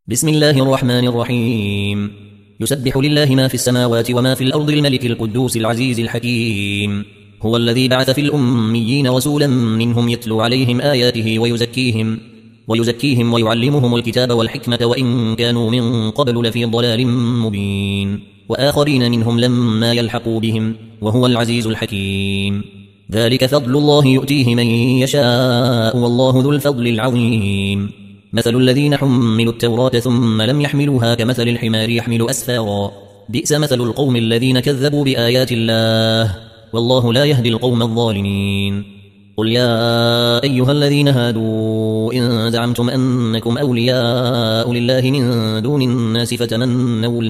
بسم الله الرحمن الرحيم. يسبح لله ما في السماوات وما في الأرض الملك القدوس العزيز الحكيم. هو الذي بعث في الأميين رسولا منهم يتلو عليهم آياته ويزكيهم ويعلمهم الكتاب والحكمة وإن كانوا من قبل لفي ضلال مبين، وآخرين منهم لما يلحقوا بهم، وهو العزيز الحكيم. ذلك فضل الله يؤتيه من يشاء والله ذو الفضل العظيم. مثل الذين حملوا التوراة ثم لم يحملوها كمثل الحمار يحمل أسفارا، بئس مثل القوم الذين كذبوا بآيات الله، والله لا يهدي القوم الظالمين. قل يا أيها الذين هادوا إن زعمتم أنكم أولياء لله من دون الناس فتمنوا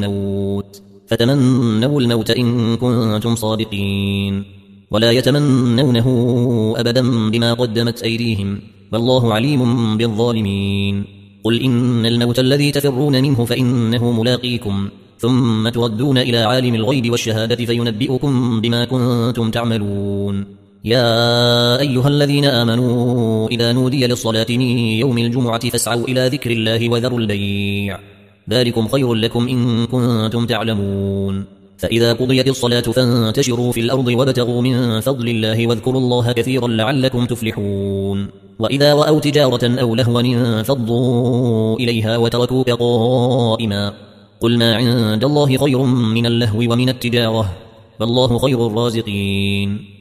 الموت إن كنتم صادقين، ولا يتمنونه أبدا بما قدمت أيديهم، والله عليم بالظالمين. قل إن الموت الذي تفرون منه فإنه ملاقيكم، ثم تردون إلى عالم الغيب والشهادة فينبئكم بما كنتم تعملون. يا أيها الذين آمنوا إذا نودي للصلاة من يوم الجمعة فاسعوا إلى ذكر الله وذروا البيع، ذلكم خير لكم إن كنتم تعلمون. فإذا قضيت الصلاة فانتشروا في الأرض وابتغوا من فضل الله واذكروا الله كثيرا لعلكم تفلحون. وإذا رأوا تجارة أو لهوا انفضوا إليها وتركوك قائما، قل ما عند الله خير من اللهو ومن التجارة، والله خير الرازقين.